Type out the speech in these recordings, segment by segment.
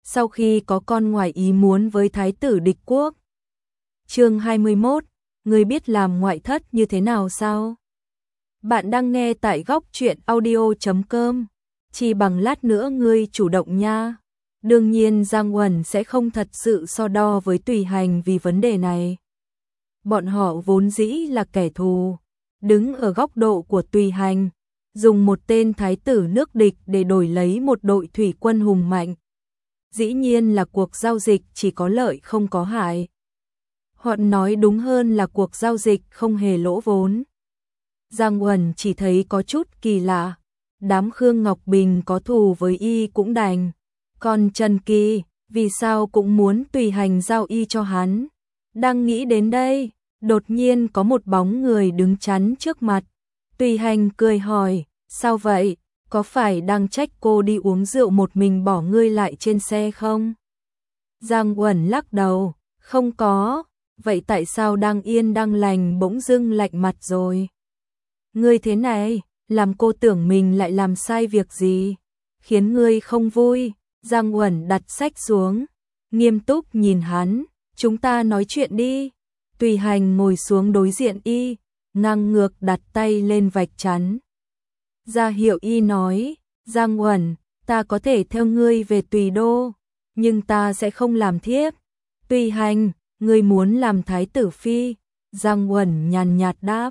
sau khi có con ngoài ý muốn với thái tử địch quốc. Chương 21, ngươi biết làm ngoại thất như thế nào sao? Bạn đang nghe tại góc truyện audio.com. Chỉ bằng lát nữa ngươi chủ động nha. Đương nhiên Giang Uẩn sẽ không thật sự so đo với Tùy Hành vì vấn đề này. Bọn họ vốn dĩ là kẻ thù, đứng ở góc độ của Tùy Hành, dùng một tên thái tử nước địch để đổi lấy một đội thủy quân hùng mạnh. Dĩ nhiên là cuộc giao dịch chỉ có lợi không có hại. Hoặc nói đúng hơn là cuộc giao dịch không hề lỗ vốn. Giang Uẩn chỉ thấy có chút kỳ lạ, đám Khương Ngọc Bình có thù với y cũng đành, còn Trần Kỳ, vì sao cũng muốn Tùy Hành giao y cho hắn. Đang nghĩ đến đây, đột nhiên có một bóng người đứng chắn trước mặt. Tùy Hành cười hỏi, sao vậy, có phải đang trách cô đi uống rượu một mình bỏ ngươi lại trên xe không? Giang Uẩn lắc đầu, không có, vậy tại sao đang yên đang lành bỗng dưng lạnh mặt rồi? Ngươi thế này, làm cô tưởng mình lại làm sai việc gì, khiến ngươi không vui. Giang Uẩn đặt sách xuống, nghiêm túc nhìn hắn, chúng ta nói chuyện đi. Tùy Hành ngồi xuống đối diện y, ngang ngược đặt tay lên vạch chắn. Ra hiệu y nói, Giang Uẩn, ta có thể theo ngươi về Tùy Đô, nhưng ta sẽ không làm thiếp. Tùy Hành, ngươi muốn làm thái tử phi? Giang Uẩn nhàn nhạt đáp.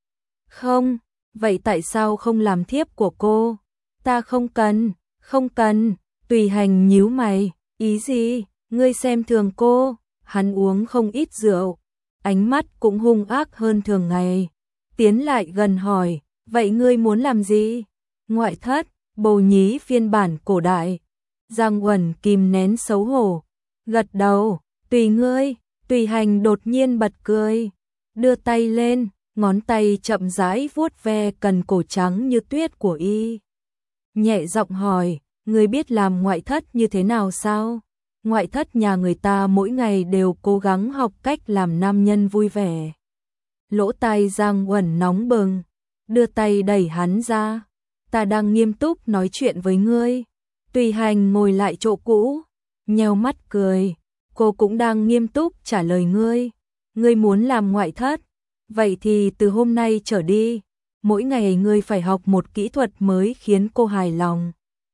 Không, vậy tại sao không làm thiếp của cô? Ta không cần, không cần. Tùy Hành nhíu mày, ý gì? Ngươi xem thường cô. Hắn uống không ít rượu, ánh mắt cũng hung ác hơn thường ngày. Tiến lại gần hỏi, vậy ngươi muốn làm gì? Ngoại thất, bồ nhí phiên bản cổ đại. Giang Uẩn kìm nén xấu hổ, gật đầu, tùy ngươi. Tùy Hành đột nhiên bật cười, đưa tay lên, ngón tay chậm rãi vuốt ve cần cổ trắng như tuyết của y. Nhẹ giọng hỏi, ngươi biết làm ngoại thất như thế nào sao? Ngoại thất nhà người ta mỗi ngày đều cố gắng học cách làm nam nhân vui vẻ. Lỗ tai Giang Uẩn nóng bừng, đưa tay đẩy hắn ra. Ta đang nghiêm túc nói chuyện với ngươi. Tùy Hành ngồi lại chỗ cũ, nheo mắt cười. Cô cũng đang nghiêm túc trả lời ngươi. Ngươi muốn làm ngoại thất, vậy thì từ hôm nay trở đi, mỗi ngày ngươi phải học một kỹ thuật mới khiến cô hài lòng.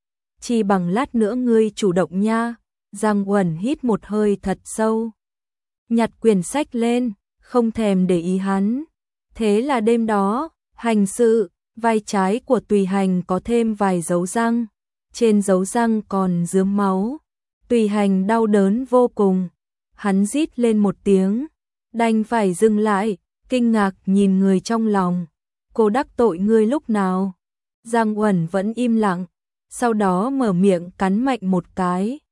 Chỉ bằng lát nữa ngươi chủ động nha. Giang Uẩn hít một hơi thật sâu, nhặt quyển sách lên, không thèm để ý hắn. Thế là đêm đó, hành sự, vai trái của Tùy Hành có thêm vài dấu răng, trên dấu răng còn rớm máu. Tùy Hành đau đớn vô cùng, hắn rít lên một tiếng, đành phải dừng lại, kinh ngạc nhìn người trong lòng. Cô đắc tội ngươi lúc nào? Giang Uẩn vẫn im lặng, sau đó mở miệng cắn mạnh một cái.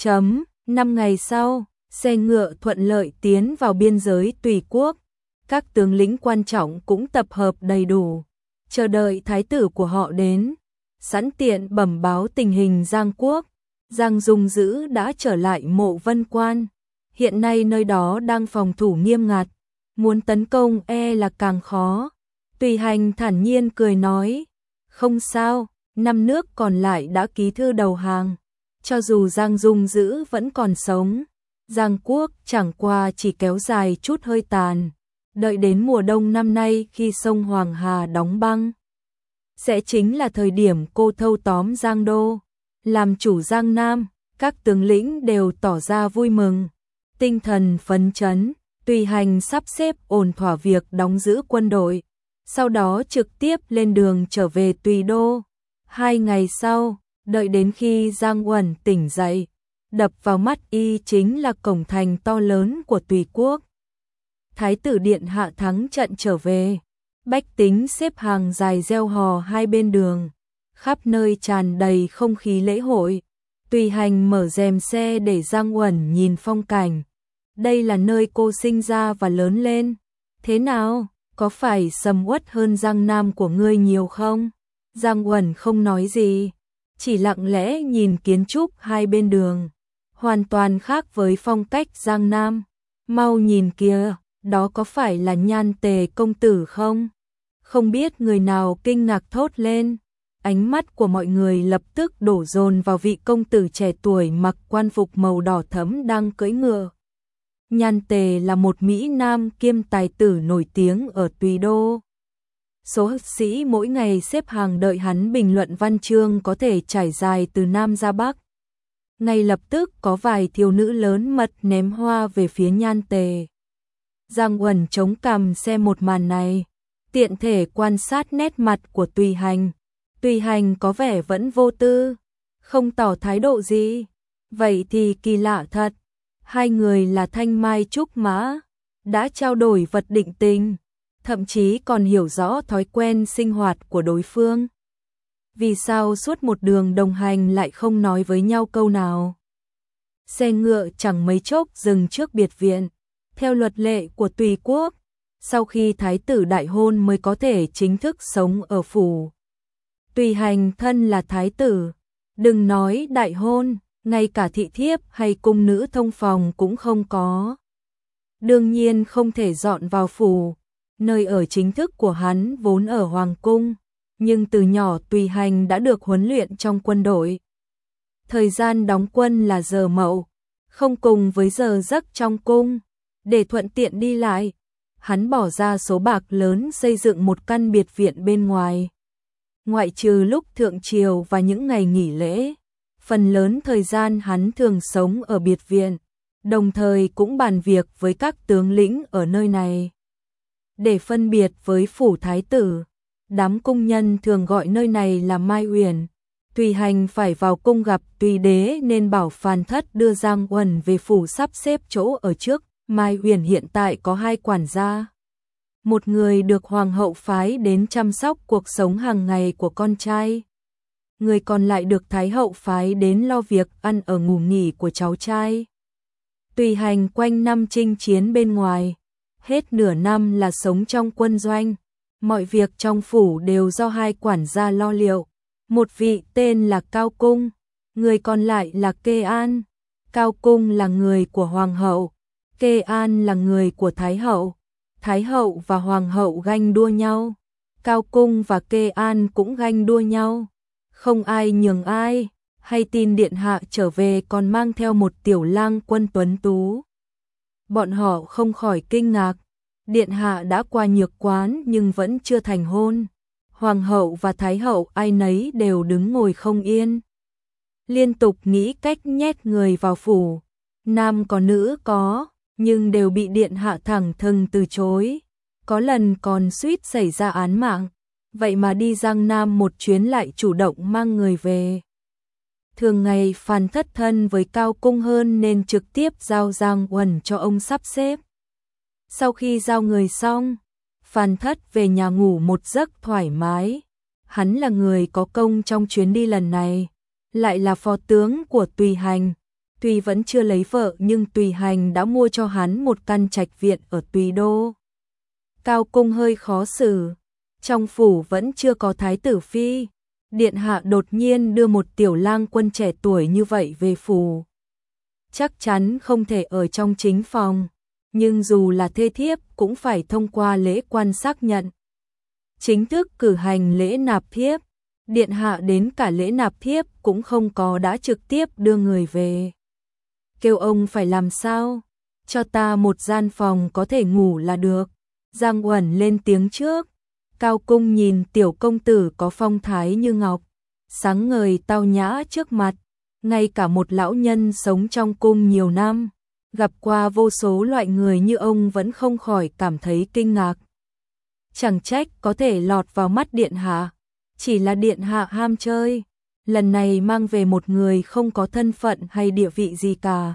5 ngày sau, xe ngựa thuận lợi tiến vào biên giới Tùy quốc. Các tướng lĩnh quan trọng cũng tập hợp đầy đủ, chờ đợi thái tử của họ đến, sẵn tiện bẩm báo tình hình Giang quốc. Giang Dung Dữ đã trở lại Mộ Vân Quan, hiện nay nơi đó đang phòng thủ nghiêm ngặt, muốn tấn công là càng khó. Tùy Hành thản nhiên cười nói, không sao, 5 nước còn lại đã ký thư đầu hàng. Cho dù Giang Dung Dữ vẫn còn sống, Giang quốc chẳng qua chỉ kéo dài chút hơi tàn. Đợi đến mùa đông năm nay khi sông Hoàng Hà đóng băng, sẽ chính là thời điểm cô thâu tóm Giang Đô, làm chủ Giang Nam. Các tướng lĩnh đều tỏ ra vui mừng, tinh thần phấn chấn. Tùy Hành sắp xếp ổn thỏa việc đóng giữ quân đội, sau đó trực tiếp lên đường trở về Tùy Đô. 2 ngày sau, đợi đến khi Giang Uẩn tỉnh dậy, đập vào mắt y chính là cổng thành to lớn của Tùy quốc. Thái tử điện hạ thắng trận trở về, bách tính xếp hàng dài reo hò hai bên đường, khắp nơi tràn đầy không khí lễ hội. Tùy Hành mở rèm xe để Giang Uẩn nhìn phong cảnh. Đây là nơi cô sinh ra và lớn lên. Thế nào, có phải sầm uất hơn Giang Nam của ngươi nhiều không? Giang Uẩn không nói gì, chỉ lặng lẽ nhìn kiến trúc hai bên đường, hoàn toàn khác với phong cách Giang Nam. Mau nhìn kìa, đó có phải là Nhan Tề công tử không? Không biết người nào kinh ngạc thốt lên. Ánh mắt của mọi người lập tức đổ dồn vào vị công tử trẻ tuổi mặc quan phục màu đỏ thẫm đang cưỡi ngựa. Nhan Tề là một Mỹ Nam kiêm tài tử nổi tiếng ở Tùy Đô. Số sĩ mỗi ngày xếp hàng đợi hắn bình luận văn chương có thể trải dài từ Nam ra Bắc. Ngay lập tức có vài thiếu nữ lớn mật ném hoa về phía Nhan Tề. Giang Uẩn chống cằm xem một màn này, tiện thể quan sát nét mặt của Tùy Hành. Tùy Hành có vẻ vẫn vô tư, không tỏ thái độ gì. Vậy thì kỳ lạ thật, hai người là thanh mai trúc mã, đã trao đổi vật định tình, thậm chí còn hiểu rõ thói quen sinh hoạt của đối phương. Vì sao suốt một đường đồng hành lại không nói với nhau câu nào? Xe ngựa chẳng mấy chốc dừng trước biệt viện. Theo luật lệ của Tùy quốc, sau khi thái tử đại hôn mới có thể chính thức sống ở phủ. Tùy Hành thân là thái tử, đừng nói đại hôn, ngay cả thị thiếp hay cung nữ thông phòng cũng không có. Đương nhiên không thể dọn vào phủ, nơi ở chính thức của hắn vốn ở hoàng cung, nhưng từ nhỏ Tùy Hành đã được huấn luyện trong quân đội. Thời gian đóng quân là giờ mậu, không cùng với giờ giấc trong cung. Để thuận tiện đi lại, hắn bỏ ra số bạc lớn xây dựng một căn biệt viện bên ngoài. Ngoại trừ lúc thượng triều và những ngày nghỉ lễ, phần lớn thời gian hắn thường sống ở biệt viện, đồng thời cũng bàn việc với các tướng lĩnh ở nơi này. Để phân biệt với phủ thái tử, đám cung nhân thường gọi nơi này là Mai Uyển. Tùy Hành phải vào cung gặp Tùy đế nên bảo Phàn Thất đưa Giang Uẩn về phủ sắp xếp chỗ ở trước. Mai Uyển hiện tại có 2 quản gia. Một người được hoàng hậu phái đến chăm sóc cuộc sống hàng ngày của con trai. Người còn lại được thái hậu phái đến lo việc ăn ở ngủ nghỉ của cháu trai. Tùy Hành quanh năm chinh chiến bên ngoài, hết nửa năm là sống trong quân doanh. Mọi việc trong phủ đều do 2 quản gia lo liệu. Một vị tên là Cao Cung, người còn lại là Kê An. Cao Cung là người của hoàng hậu, Kê An là người của Thái hậu. Thái hậu và Hoàng hậu ganh đua nhau, Cao Cung và Kê An cũng ganh đua nhau. Không ai nhường ai, hay tin điện hạ trở về còn mang theo một tiểu lang quân tuấn tú. Bọn họ không khỏi kinh ngạc, điện hạ đã qua nhược quán nhưng vẫn chưa thành hôn. Hoàng hậu và Thái hậu ai nấy đều đứng ngồi không yên, liên tục nghĩ cách nhét người vào phủ, nam có nữ có, nhưng đều bị điện hạ thẳng thừng từ chối. Có lần còn suýt xảy ra án mạng, vậy mà đi Giang Nam một chuyến lại chủ động mang người về. Thường ngày Phàn Thất thân với Cao Cung hơn nên trực tiếp giao Giang Uẩn cho ông sắp xếp. Sau khi giao người xong, Phàn Thất về nhà ngủ một giấc thoải mái. Hắn là người có công trong chuyến đi lần này, lại là phó tướng của Tùy Hành. Tuy vẫn chưa lấy vợ nhưng Tùy Hành đã mua cho hắn một căn trạch viện ở Tùy Đô. Cao Cung hơi khó xử, trong phủ vẫn chưa có thái tử phi, điện hạ đột nhiên đưa một tiểu lang quân trẻ tuổi như vậy về phủ. Chắc chắn không thể ở trong chính phòng, nhưng dù là thê thiếp cũng phải thông qua lễ quan xác nhận. Chính thức cử hành lễ nạp thiếp, điện hạ đến cả lễ nạp thiếp cũng không có đã trực tiếp đưa người về. Kêu ông phải làm sao? Cho ta một gian phòng có thể ngủ là được. Giang Uẩn lên tiếng trước. Cao Cung nhìn tiểu công tử có phong thái như ngọc, sáng ngời tao nhã trước mặt. Ngay cả một lão nhân sống trong cung nhiều năm, gặp qua vô số loại người như ông vẫn không khỏi cảm thấy kinh ngạc. Chẳng trách có thể lọt vào mắt điện hạ, chỉ là điện hạ ham chơi. Lần này mang về một người không có thân phận hay địa vị gì cả.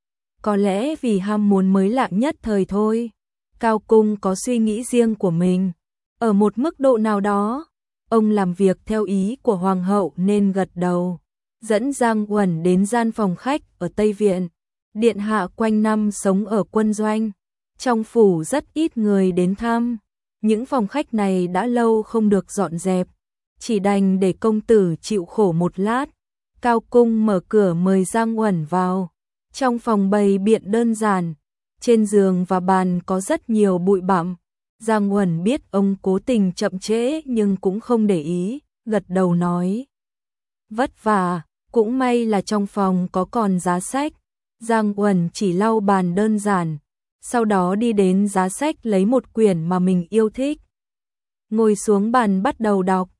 Có lẽ vì ham muốn mới lạ nhất thời thôi. Cao Cung có suy nghĩ riêng của mình. Ở một mức độ nào đó, ông làm việc theo ý của Hoàng hậu nên gật đầu. Dẫn Giang Uẩn đến gian phòng khách ở Tây Viện. Điện hạ quanh năm sống ở quân doanh. Trong phủ rất ít người đến thăm. Những phòng khách này đã lâu không được dọn dẹp. Chỉ đành để công tử chịu khổ một lát. Cao Cung mở cửa mời Giang Uẩn vào. Trong phòng bày biện đơn giản, trên giường và bàn có rất nhiều bụi bặm. Giang Uẩn biết ông cố tình chậm trễ nhưng cũng không để ý, gật đầu nói. Vất vả, cũng may là trong phòng có còn giá sách. Giang Uẩn chỉ lau bàn đơn giản, sau đó đi đến giá sách lấy một quyển mà mình yêu thích. Ngồi xuống bàn bắt đầu đọc.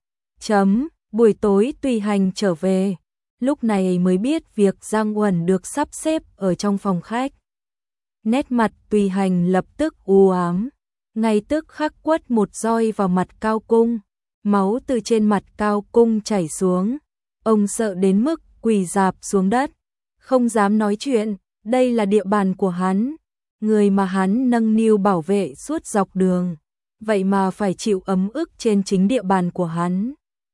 Buổi tối Tùy Hành trở về, lúc này mới biết việc Giang Uẩn được sắp xếp ở trong phòng khách. Nét mặt Tùy Hành lập tức u ám, ngay tức khắc quất một roi vào mặt Cao Cung, máu từ trên mặt Cao Cung chảy xuống. Ông sợ đến mức quỳ rạp xuống đất, không dám nói chuyện, đây là địa bàn của hắn, người mà hắn nâng niu bảo vệ suốt dọc đường, vậy mà phải chịu ấm ức trên chính địa bàn của hắn.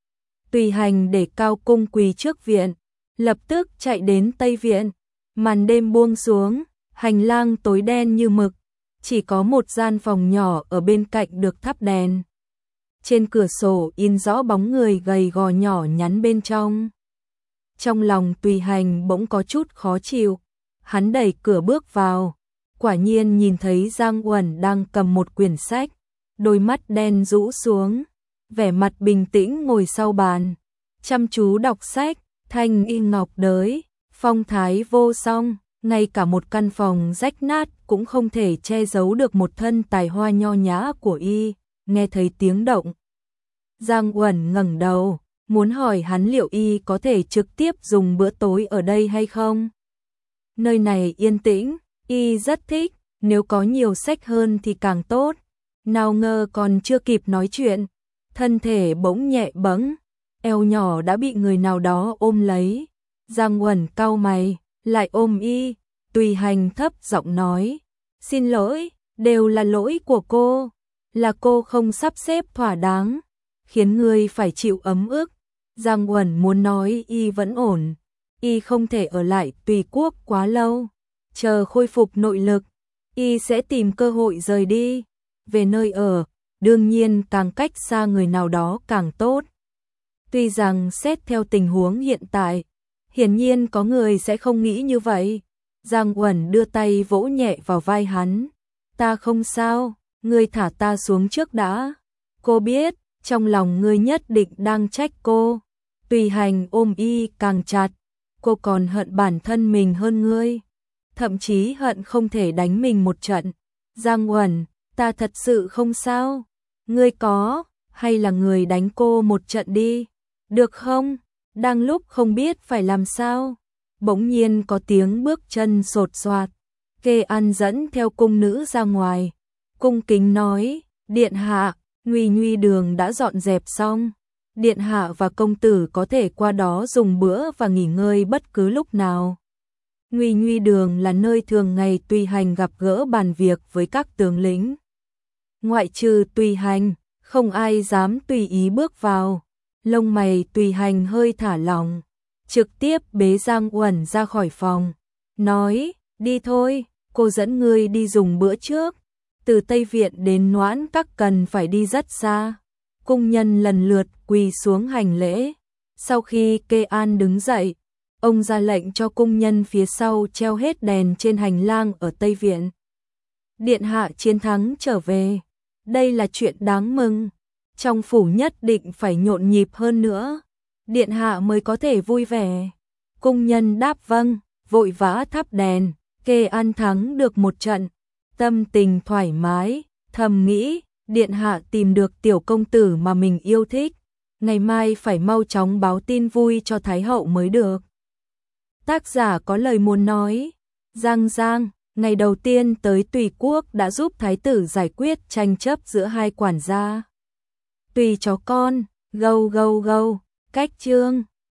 Tùy Hành để Cao Cung quỳ trước viện, lập tức chạy đến Tây Viện. Màn đêm buông xuống, hành lang tối đen như mực, chỉ có một gian phòng nhỏ ở bên cạnh được thắp đèn. Trên cửa sổ in rõ bóng người gầy gò nhỏ nhắn bên trong. Trong lòng Tùy Hành bỗng có chút khó chịu, hắn đẩy cửa bước vào, quả nhiên nhìn thấy Giang Uẩn đang cầm một quyển sách, đôi mắt đen rũ xuống, vẻ mặt bình tĩnh ngồi sau bàn, chăm chú đọc sách, thanh y ngọc đới, phong thái vô song, ngay cả một căn phòng rách nát cũng không thể che giấu được một thân tài hoa nho nhã của y. Nghe thấy tiếng động, Giang Uẩn ngẩng đầu, muốn hỏi hắn liệu y có thể trực tiếp dùng bữa tối ở đây hay không. Nơi này yên tĩnh, y rất thích, nếu có nhiều sách hơn thì càng tốt. Nào ngờ còn chưa kịp nói chuyện, thân thể bỗng nhẹ bẫng, eo nhỏ đã bị người nào đó ôm lấy. Giang Uẩn cau mày, lại ôm y. Tùy Hành thấp giọng nói, xin lỗi, đều là lỗi của cô, là cô không sắp xếp thỏa đáng, khiến người phải chịu ấm ức. Giang Uẩn muốn nói y vẫn ổn, y không thể ở lại Tùy Quốc quá lâu, chờ khôi phục nội lực, y sẽ tìm cơ hội rời đi. Về nơi ở, đương nhiên càng cách xa người nào đó càng tốt. Tuy rằng xét theo tình huống hiện tại, hiển nhiên có người sẽ không nghĩ như vậy. Giang Uẩn đưa tay vỗ nhẹ vào vai hắn. Ta không sao, ngươi thả ta xuống trước đã. Cô biết, trong lòng ngươi nhất định đang trách cô. Tùy Hành ôm y càng chặt. Cô còn hận bản thân mình hơn ngươi. Thậm chí hận không thể đánh mình một trận. Giang Uẩn, ta thật sự không sao. Ngươi có, hay là người đánh cô một trận đi. Được không? Đang lúc không biết phải làm sao, bỗng nhiên có tiếng bước chân sột soạt. Kê An dẫn theo cung nữ ra ngoài, cung kính nói, điện hạ, Nguy Nguy đường đã dọn dẹp xong, điện hạ và công tử có thể qua đó dùng bữa và nghỉ ngơi bất cứ lúc nào. Nguy Nguy đường là nơi thường ngày Tùy Hành gặp gỡ bàn việc với các tướng lĩnh. Ngoại trừ Tùy Hành, không ai dám tùy ý bước vào. Lông mày Tùy Hành hơi thả lỏng, trực tiếp bế Giang Uẩn ra khỏi phòng, nói, đi thôi, cô dẫn ngươi đi dùng bữa trước. Từ Tây Viện đến Noãn Các cần phải đi rất xa. Cung nhân lần lượt quỳ xuống hành lễ. Sau khi Kê An đứng dậy, ông ra lệnh cho cung nhân phía sau treo hết đèn trên hành lang ở Tây Viện. Điện hạ chiến thắng trở về, đây là chuyện đáng mừng. Trong phủ nhất định phải nhộn nhịp hơn nữa, điện hạ mới có thể vui vẻ. Cung nhân đáp vâng, vội vã thắp đèn. Kê An thắng được một trận, tâm tình thoải mái, thầm nghĩ, điện hạ tìm được tiểu công tử mà mình yêu thích, ngày mai phải mau chóng báo tin vui cho Thái hậu mới được. Tác giả có lời muốn nói, Giang, ngày đầu tiên tới Tùy Quốc đã giúp thái tử giải quyết tranh chấp giữa hai quản gia. Tùy chó con, gâu, cách chương.